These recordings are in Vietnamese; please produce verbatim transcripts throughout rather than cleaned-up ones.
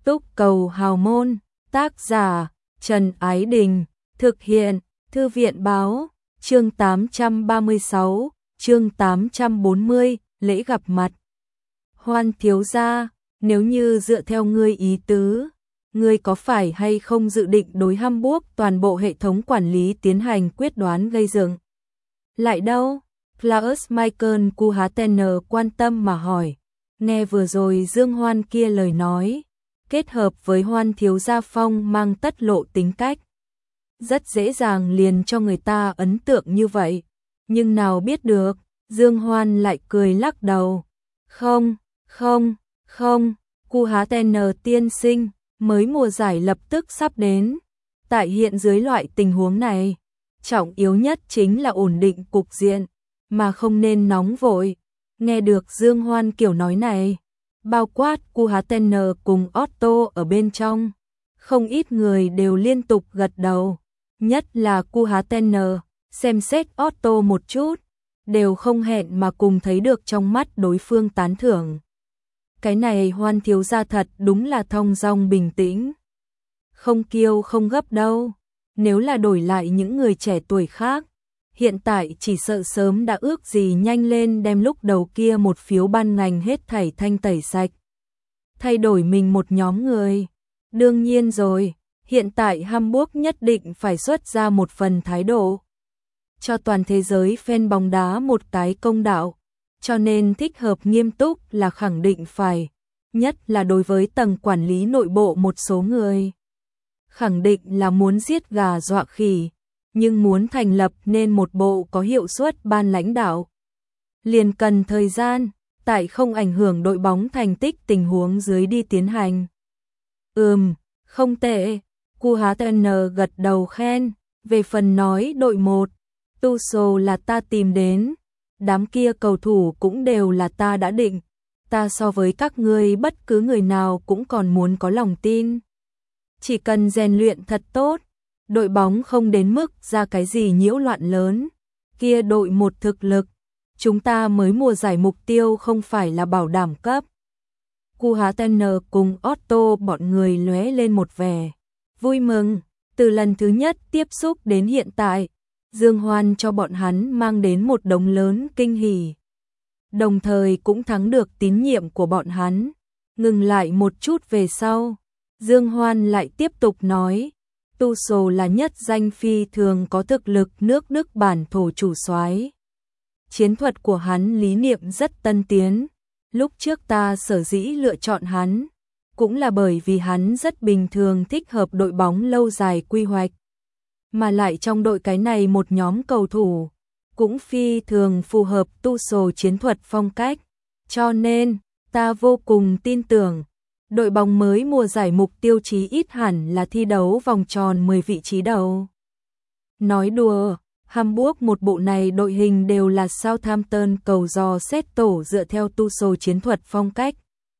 Túc Cầu Hào Môn, tác giả Trần Ái Đình, thực hiện Thư viện Báo, chương tám trăm ba mươi sáu, chương tám trăm bốn mươi, lễ gặp mặt. Hoan thiếu gia, nếu như dựa theo ngươi ý tứ, ngươi có phải hay không dự định đối Hamburg toàn bộ hệ thống quản lý tiến hành quyết đoán gây dựng? Lại đâu? Klaus Michael Kuhatener quan tâm mà hỏi. Nghe vừa rồi Dương Hoan kia lời nói, kết hợp với Hoan thiếu gia phong mang tất lộ tính cách, rất dễ dàng liền cho người ta ấn tượng như vậy. Nhưng nào biết được, Dương Hoan lại cười lắc đầu. Không, không, không, Kuhatener tiên sinh, mới mùa giải lập tức sắp đến. Tại hiện dưới loại tình huống này, trọng yếu nhất chính là ổn định cục diện, mà không nên nóng vội. Nghe được Dương Hoan kiểu nói này, bao quát Kuhatener cùng Otto ở bên trong, không ít người đều liên tục gật đầu, nhất là Kuhatener, xem xét Otto một chút, đều không hẹn mà cùng thấy được trong mắt đối phương tán thưởng. Cái này Hoan thiếu gia thật đúng là thong dong bình tĩnh, không kiêu không gấp đâu. Nếu là đổi lại những người trẻ tuổi khác, hiện tại chỉ sợ sớm đã ước gì nhanh lên đem lúc đầu kia một phiếu ban ngành hết thảy thanh tẩy sạch, thay đổi mình một nhóm người. Đương nhiên rồi, hiện tại Hamburg nhất định phải xuất ra một phần thái độ, cho toàn thế giới fan bóng đá một cái công đạo, cho nên thích hợp nghiêm túc là khẳng định phải, nhất là đối với tầng quản lý nội bộ một số người. Khẳng định là muốn giết gà dọa khỉ, nhưng muốn thành lập nên một bộ có hiệu suất ban lãnh đạo, liền cần thời gian, tại không ảnh hưởng đội bóng thành tích tình huống dưới đi tiến hành. Ừm, không tệ, Kuhatener gật đầu khen. Về phần nói đội một, Tuchel là ta tìm đến, đám kia cầu thủ cũng đều là ta đã định, ta so với các ngươi bất cứ người nào cũng còn muốn có lòng tin. Chỉ cần rèn luyện thật tốt, đội bóng không đến mức ra cái gì nhiễu loạn lớn, kia đội một thực lực, chúng ta mới mùa giải mục tiêu không phải là bảo đảm cấp. Kuhatener cùng Otto bọn người lóe lên một vẻ vui mừng, từ lần thứ nhất tiếp xúc đến hiện tại, Dương Hoan cho bọn hắn mang đến một đống lớn kinh hỉ, đồng thời cũng thắng được tín nhiệm của bọn hắn. Ngừng lại một chút về sau, Dương Hoan lại tiếp tục nói, Tuchel là nhất danh phi thường có thực lực nước Đức bản thổ chủ soái. Chiến thuật của hắn lý niệm rất tân tiến, lúc trước ta sở dĩ lựa chọn hắn, cũng là bởi vì hắn rất bình thường thích hợp đội bóng lâu dài quy hoạch. Mà lại trong đội cái này một nhóm cầu thủ, cũng phi thường phù hợp Tuchel chiến thuật phong cách, cho nên, ta vô cùng tin tưởng. Đội bóng mới mùa giải mục tiêu chí ít hẳn là thi đấu vòng tròn mười vị trí đầu. Nói đùa, Hamburg một bộ này đội hình đều là Southampton cầu dò xét tổ dựa theo Tuchel chiến thuật phong cách.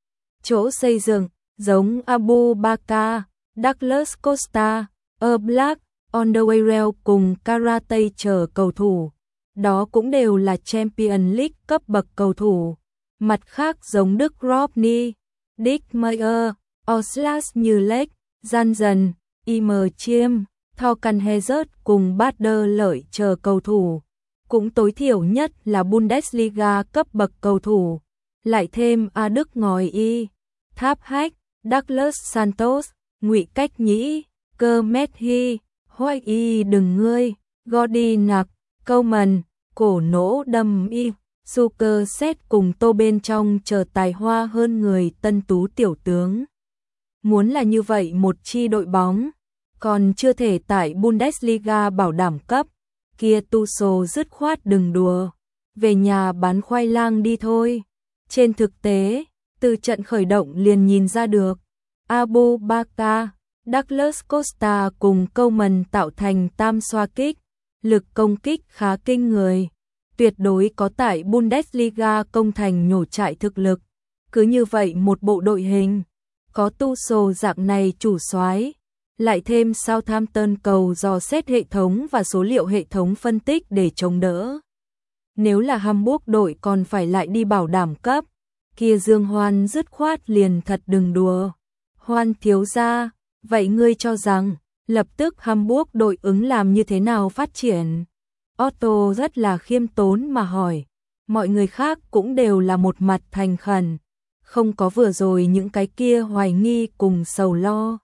Chỗ xây dựng, giống Abu Bakar, Douglas Costa, Oblak, Alderweireld cùng Karate chờ cầu thủ. Đó cũng đều là Champions League cấp bậc cầu thủ. Mặt khác giống Đức Robny, Dick Meyer, Oslas Như Lech, Jansen, Im Chiêm, Thorkan Hazard cùng Bader Lợi chờ cầu thủ, cũng tối thiểu nhất là Bundesliga cấp bậc cầu thủ, lại thêm A Đức Ngòi Y, Tháp Hách, Douglas Santos, Ngụy Cách Nhĩ, Cơ Methi, Hoài Y Đừng Ngươi, Gordy Nặc, Coleman, Cổ Nỗ Đâm Y, Suker Set cùng tô bên trong chờ tài hoa hơn người tân tú tiểu tướng. Muốn là như vậy một chi đội bóng, còn chưa thể tại Bundesliga bảo đảm cấp, kia Tuchel dứt khoát đừng đùa, về nhà bán khoai lang đi thôi. Trên thực tế, từ trận khởi động liền nhìn ra được, Abu Bakar, Douglas Costa cùng Coleman tạo thành tam xoa kích, lực công kích khá kinh người, tuyệt đối có tại Bundesliga công thành nhổ trại thực lực. Cứ như vậy một bộ đội hình, có Tuchel dạng này chủ soái, lại thêm Southampton cầu dò xét hệ thống và số liệu hệ thống phân tích để chống đỡ. Nếu là Hamburg đội còn phải lại đi bảo đảm cấp, kia Dương Hoan dứt khoát liền thật đừng đùa. Hoan thiếu gia, vậy ngươi cho rằng, lập tức Hamburg đội ứng làm như thế nào phát triển? Otto rất là khiêm tốn mà hỏi, mọi người khác cũng đều là một mặt thành khẩn, không có vừa rồi những cái kia hoài nghi cùng sầu lo.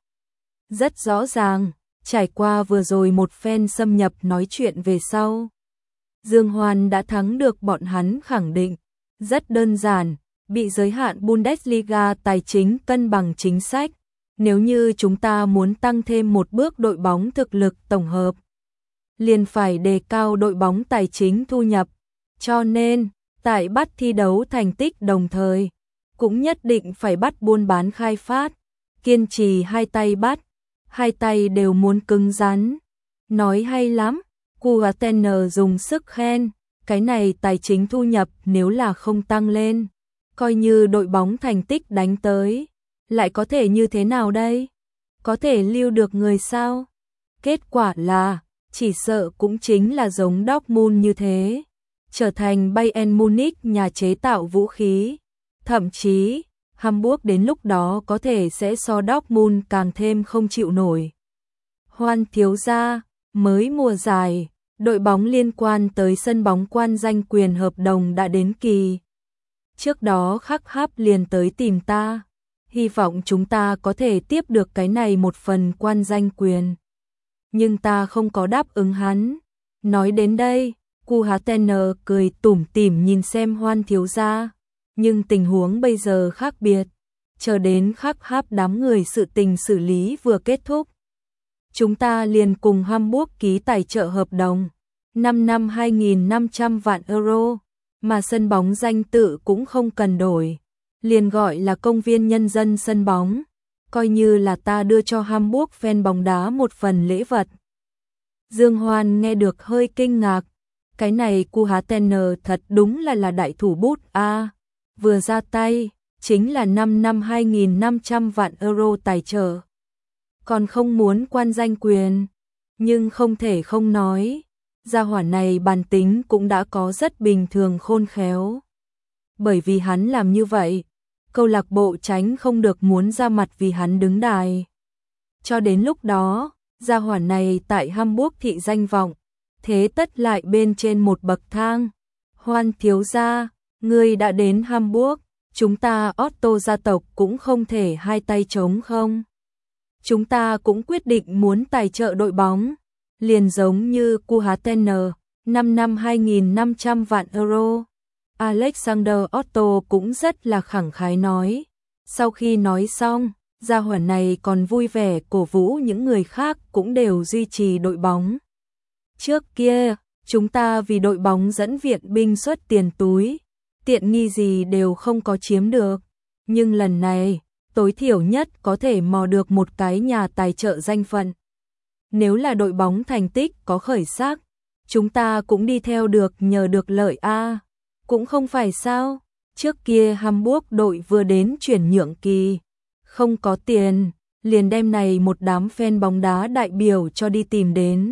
Rất rõ ràng, trải qua vừa rồi một phen xâm nhập nói chuyện về sau, Dương Hoan đã thắng được bọn hắn khẳng định, rất đơn giản, bị giới hạn Bundesliga tài chính cân bằng chính sách, nếu như chúng ta muốn tăng thêm một bước đội bóng thực lực tổng hợp, liền phải đề cao đội bóng tài chính thu nhập, cho nên, tại bắt thi đấu thành tích đồng thời, cũng nhất định phải bắt buôn bán khai phát, kiên trì hai tay bắt, hai tay đều muốn cứng rắn. Nói hay lắm, Kuatener dùng sức khen, cái này tài chính thu nhập nếu là không tăng lên, coi như đội bóng thành tích đánh tới, lại có thể như thế nào đây? Có thể lưu được người sao? Kết quả là, chỉ sợ cũng chính là giống Dortmund như thế, trở thành Bayern Munich nhà chế tạo vũ khí. Thậm chí, Hamburg đến lúc đó có thể sẽ so Dortmund càng thêm không chịu nổi. Hoan thiếu gia, mới mùa giải, đội bóng liên quan tới sân bóng quan danh quyền hợp đồng đã đến kỳ. Trước đó Khắc Háp liền tới tìm ta, hy vọng chúng ta có thể tiếp được cái này một phần quan danh quyền. Nhưng ta không có đáp ứng hắn. Nói đến đây, Kuhatener cười tủm tỉm nhìn xem Hoan thiếu gia. Nhưng tình huống bây giờ khác biệt, chờ đến Khắc Háp đám người sự tình xử lý vừa kết thúc. Chúng ta liền cùng Hamburg ký tài trợ hợp đồng, năm năm hai nghìn năm trăm vạn euro, mà sân bóng danh tự cũng không cần đổi, liền gọi là công viên nhân dân sân bóng, coi như là ta đưa cho Hamburg fan bóng đá một phần lễ vật. Dương Hoan nghe được hơi kinh ngạc, cái này Kuhatener thật đúng là là đại thủ bút a. À, vừa ra tay, chính là năm năm hai nghìn năm trăm vạn euro tài trợ. Còn không muốn quan danh quyền, nhưng không thể không nói, gia hỏa này bản tính cũng đã có rất bình thường khôn khéo. Bởi vì hắn làm như vậy, câu lạc bộ tránh không được muốn ra mặt vì hắn đứng đài. Cho đến lúc đó, gia hỏa này tại Hamburg thị danh vọng, thế tất lại bên trên một bậc thang. Hoan thiếu gia, ngươi đã đến Hamburg, chúng ta Otto gia tộc cũng không thể hai tay trống không. Chúng ta cũng quyết định muốn tài trợ đội bóng, liền giống như Kuhatener, năm năm hai nghìn năm trăm vạn euro. Alexander Otto cũng rất là khẳng khái nói. Sau khi nói xong, gia hỏa này còn vui vẻ cổ vũ những người khác cũng đều duy trì đội bóng. Trước kia, chúng ta vì đội bóng dẫn viện binh xuất tiền túi, tiện nghi gì đều không có chiếm được. Nhưng lần này, tối thiểu nhất có thể mò được một cái nhà tài trợ danh phận. Nếu là đội bóng thành tích có khởi sắc, chúng ta cũng đi theo được nhờ được lợi a. Cũng không phải sao, trước kia Hamburg đội vừa đến chuyển nhượng kỳ, không có tiền, liền đem này một đám fan bóng đá đại biểu cho đi tìm đến.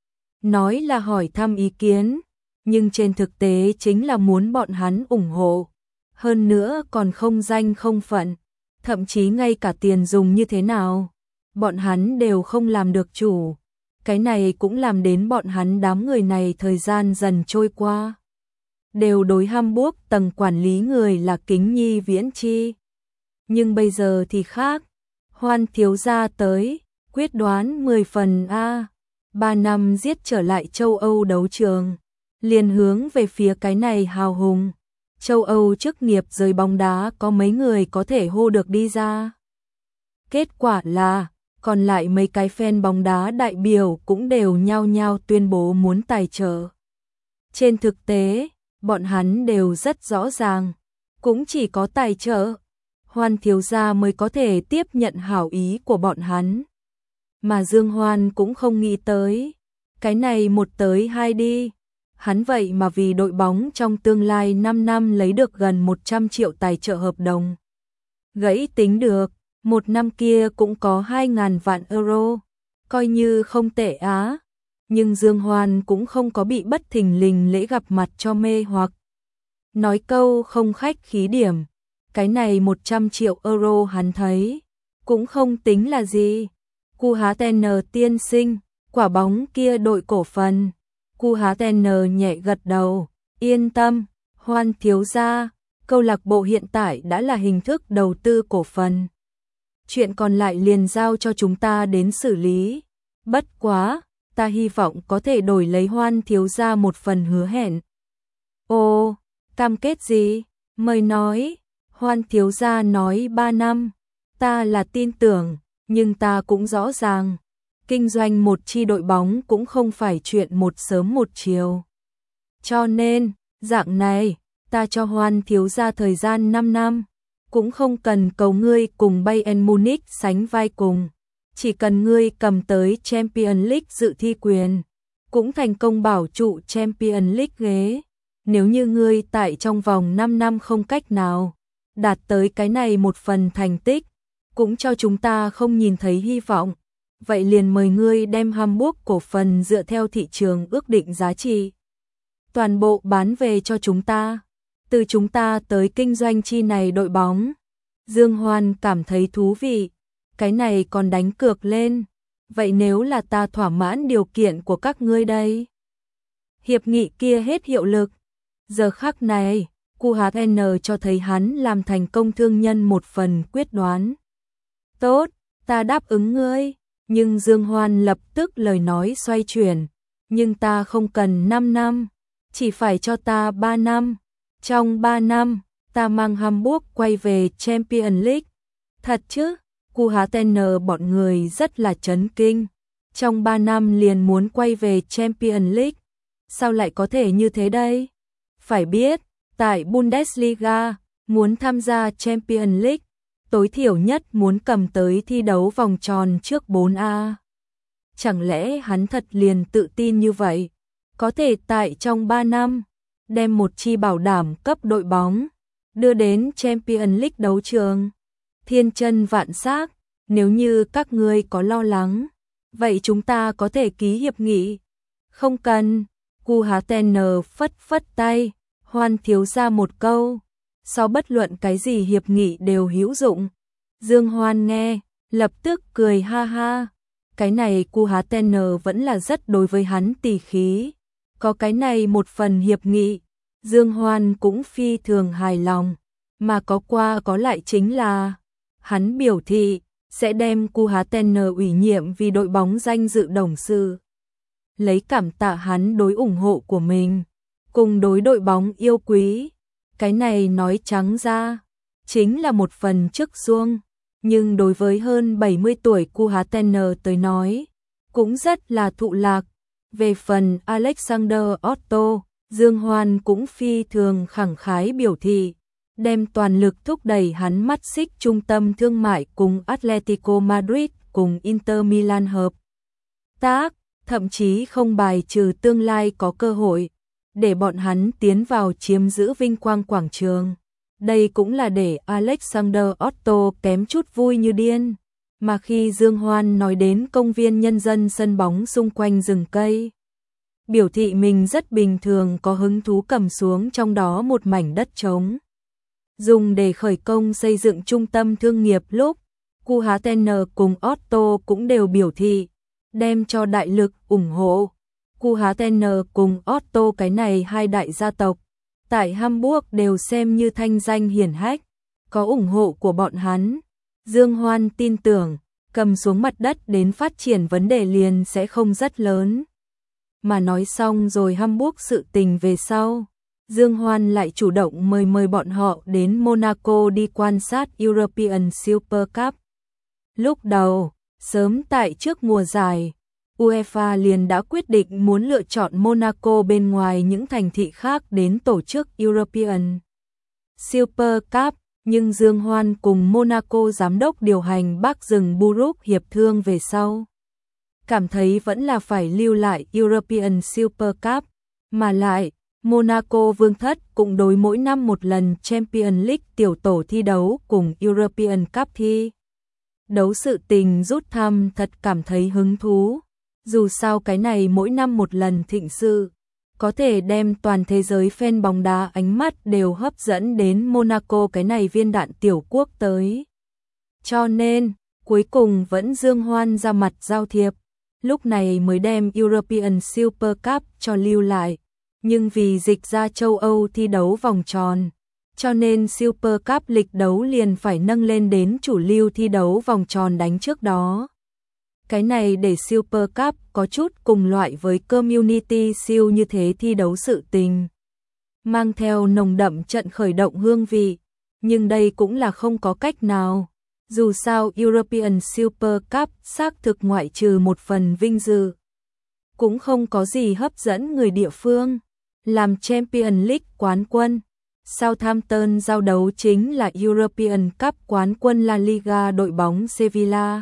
Nói là hỏi thăm ý kiến, nhưng trên thực tế chính là muốn bọn hắn ủng hộ. Hơn nữa còn không danh không phận, thậm chí ngay cả tiền dùng như thế nào, bọn hắn đều không làm được chủ. Cái này cũng làm đến bọn hắn đám người này thời gian dần trôi qua, đều đối Hamburg tầng quản lý người là kính nhi viễn chi. Nhưng bây giờ thì khác, Hoan thiếu gia tới, quyết đoán mười phần a. Ba năm giết trở lại châu Âu đấu trường, liền hướng về phía cái này hào hùng. Châu Âu chức nghiệp giới bóng đá có mấy người có thể hô được đi ra. Kết quả là, còn lại mấy cái fan bóng đá đại biểu cũng đều nhao nhao tuyên bố muốn tài trợ. Trên thực tế, bọn hắn đều rất rõ ràng, cũng chỉ có tài trợ, Hoan thiếu gia mới có thể tiếp nhận hảo ý của bọn hắn. Mà Dương Hoan cũng không nghĩ tới, cái này một tới hai đi, hắn vậy mà vì đội bóng trong tương lai năm năm lấy được gần một trăm triệu tài trợ hợp đồng. Gãy tính được, một năm kia cũng có hai ngàn vạn euro, coi như không tệ á. Nhưng Dương Hoan cũng không có bị bất thình lình lễ gặp mặt cho mê hoặc. Nói câu không khách khí điểm, cái này một trăm triệu euro hắn thấy, cũng không tính là gì. Cu Há Ten tiên sinh, quả bóng kia đội cổ phần. Cu Há Ten nhẹ gật đầu, yên tâm, Hoan thiếu gia, câu lạc bộ hiện tại đã là hình thức đầu tư cổ phần. Chuyện còn lại liền giao cho chúng ta đến xử lý. Bất quá, ta hy vọng có thể đổi lấy Hoan thiếu gia một phần hứa hẹn. Ồ, cam kết gì? Mời nói. Hoan thiếu gia nói ba năm. Ta là tin tưởng, nhưng ta cũng rõ ràng. Kinh doanh một chi đội bóng cũng không phải chuyện một sớm một chiều. Cho nên, dạng này, ta cho Hoan thiếu gia thời gian năm năm. Cũng không cần cầu ngươi cùng Bayern Munich sánh vai cùng. Chỉ cần ngươi cầm tới Champions League dự thi quyền, cũng thành công bảo trụ Champions League ghế. Nếu như ngươi tại trong vòng năm năm không cách nào đạt tới cái này một phần thành tích, cũng cho chúng ta không nhìn thấy hy vọng, vậy liền mời ngươi đem Hamburg cổ phần dựa theo thị trường ước định giá trị toàn bộ bán về cho chúng ta. Từ chúng ta tới kinh doanh chi này đội bóng. Dương Hoan cảm thấy thú vị, cái này còn đánh cược lên. Vậy nếu là ta thỏa mãn điều kiện của các ngươi đây? Hiệp nghị kia hết hiệu lực. Giờ khắc này, Cu Há Ten cho thấy hắn làm thành công thương nhân một phần quyết đoán. Tốt, ta đáp ứng ngươi. Nhưng Dương Hoan lập tức lời nói xoay chuyển. Nhưng ta không cần năm năm, chỉ phải cho ta ba năm. Trong ba năm, ta mang Hamburg quay về Champions League. Thật chứ? Cu Há Ten bọn người rất là chấn kinh. Trong ba năm liền muốn quay về Champions League. Sao lại có thể như thế đây? Phải biết, tại Bundesliga, muốn tham gia Champions League, tối thiểu nhất muốn cầm tới thi đấu vòng tròn trước bốn A. Chẳng lẽ hắn thật liền tự tin như vậy? Có thể tại trong ba năm, đem một chi bảo đảm cấp đội bóng, đưa đến Champions League đấu trường. Thiên chân vạn xác, nếu như các ngươi có lo lắng, vậy chúng ta có thể ký hiệp nghị. Không cần, Cu Há Ten phất phất tay, Hoan thiếu ra một câu, sau bất luận cái gì hiệp nghị đều hữu dụng. Dương Hoan nghe, lập tức cười ha ha, cái này Cu Há Ten vẫn là rất đối với hắn tỉ khí. Có cái này một phần hiệp nghị, Dương Hoan cũng phi thường hài lòng, mà có qua có lại chính là hắn biểu thị sẽ đem Cu Há Ten ủy nhiệm vì đội bóng danh dự董sự. Lấy cảm tạ hắn đối ủng hộ của mình, cùng đối đội bóng yêu quý, cái này nói trắng ra, chính là một phần chức xuông, nhưng đối với hơn bảy mươi tuổi Cu Há Ten tới nói, cũng rất là thụ lạc. Về phần Alexander Otto, Dương Hoan cũng phi thường khẳng khái biểu thị, đem toàn lực thúc đẩy hắn mắt xích trung tâm thương mại cùng Atletico Madrid cùng Inter Milan hợp tác, thậm chí không bài trừ tương lai có cơ hội để bọn hắn tiến vào chiếm giữ vinh quang quảng trường. Đây cũng là để Alexander Otto kém chút vui như điên. Mà khi Dương Hoan nói đến công viên nhân dân sân bóng xung quanh rừng cây, biểu thị mình rất bình thường có hứng thú cầm xuống trong đó một mảnh đất trống, dùng để khởi công xây dựng trung tâm thương nghiệp lúc, Cu Há Ten cùng Otto cũng đều biểu thị, đem cho đại lực ủng hộ. Cu Há Ten cùng Otto cái này hai đại gia tộc, tại Hamburg đều xem như thanh danh hiển hách, có ủng hộ của bọn hắn. Dương Hoan tin tưởng, cầm xuống mặt đất đến phát triển vấn đề liền sẽ không rất lớn. Mà nói xong rồi Hamburg sự tình về sau, Dương Hoan lại chủ động mời mời bọn họ đến Monaco đi quan sát European Super Cup. Lúc đầu, sớm tại trước mùa giải, UEFA liền đã quyết định muốn lựa chọn Monaco bên ngoài những thành thị khác đến tổ chức European Super Cup. Nhưng Dương Hoan cùng Monaco giám đốc điều hành Bắc Rừng Buruk hiệp thương về sau, cảm thấy vẫn là phải lưu lại European Super Cup, mà lại Monaco vương thất cũng đối mỗi năm một lần Champions League tiểu tổ thi đấu cùng European Cup thi đấu sự tình rút thăm thật cảm thấy hứng thú. Dù sao cái này mỗi năm một lần thịnh sự, có thể đem toàn thế giới fan bóng đá ánh mắt đều hấp dẫn đến Monaco cái này viên đạn tiểu quốc tới. Cho nên, Cuối cùng vẫn Dương Hoan ra mặt giao thiệp, lúc này mới đem European Super Cup cho lưu lại. Nhưng vì dịch ra châu Âu thi đấu vòng tròn, cho nên Super Cup lịch đấu liền phải nâng lên đến chủ lưu thi đấu vòng tròn đánh trước đó. Cái này để Super Cup có chút cùng loại với Community Shield như thế thi đấu sự tình, mang theo nồng đậm trận khởi động hương vị, nhưng đây cũng là không có cách nào. Dù sao European Super Cup xác thực ngoại trừ một phần vinh dự, cũng không có gì hấp dẫn người địa phương. Làm Champions League quán quân, Southampton giao đấu chính là European Cup quán quân La Liga đội bóng Sevilla.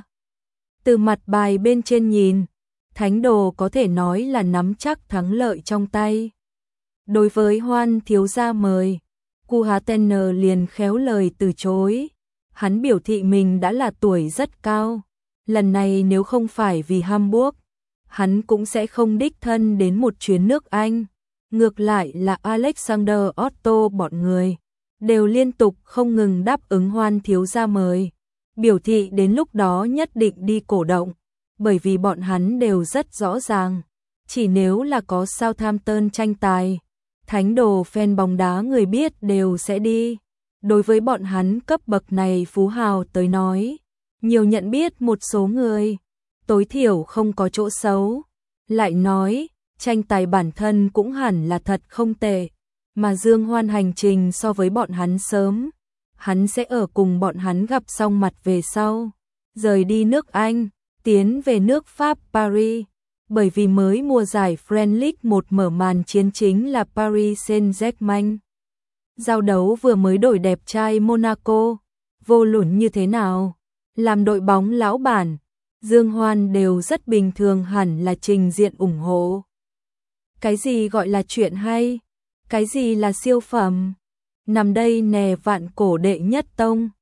Từ mặt bài bên trên nhìn, Thánh Đồ có thể nói là nắm chắc thắng lợi trong tay. Đối với Hoan thiếu gia mời, Kuhatener liền khéo lời từ chối. Hắn biểu thị mình đã là tuổi rất cao, lần này nếu không phải vì Hamburg, hắn cũng sẽ không đích thân đến một chuyến nước Anh. Ngược lại là Alexander Otto bọn người đều liên tục không ngừng đáp ứng Hoan thiếu gia mời, biểu thị đến lúc đó nhất định đi cổ động, bởi vì bọn hắn đều rất rõ ràng, chỉ nếu là có Southampton tranh tài, Thánh Đồ fan bóng đá người biết đều sẽ đi. Đối với bọn hắn cấp bậc này phú hào tới nói, nhiều nhận biết một số người, tối thiểu không có chỗ xấu. Lại nói, tranh tài bản thân cũng hẳn là thật không tệ, mà Dương Hoan hành trình so với bọn hắn sớm, hắn sẽ ở cùng bọn hắn gặp xong mặt về sau, rời đi nước Anh, tiến về nước Pháp Paris, bởi vì mới mùa giải French League một mở màn chiến chính là Paris Saint-Germain. Giao đấu vừa mới đổi đẹp trai Monaco, vô luận như thế nào, làm đội bóng lão bản, Dương Hoan đều rất bình thường hẳn là trình diện ủng hộ. Cái gì gọi là chuyện hay? Cái gì là siêu phẩm? Nằm đây nè vạn cổ đệ nhất tông,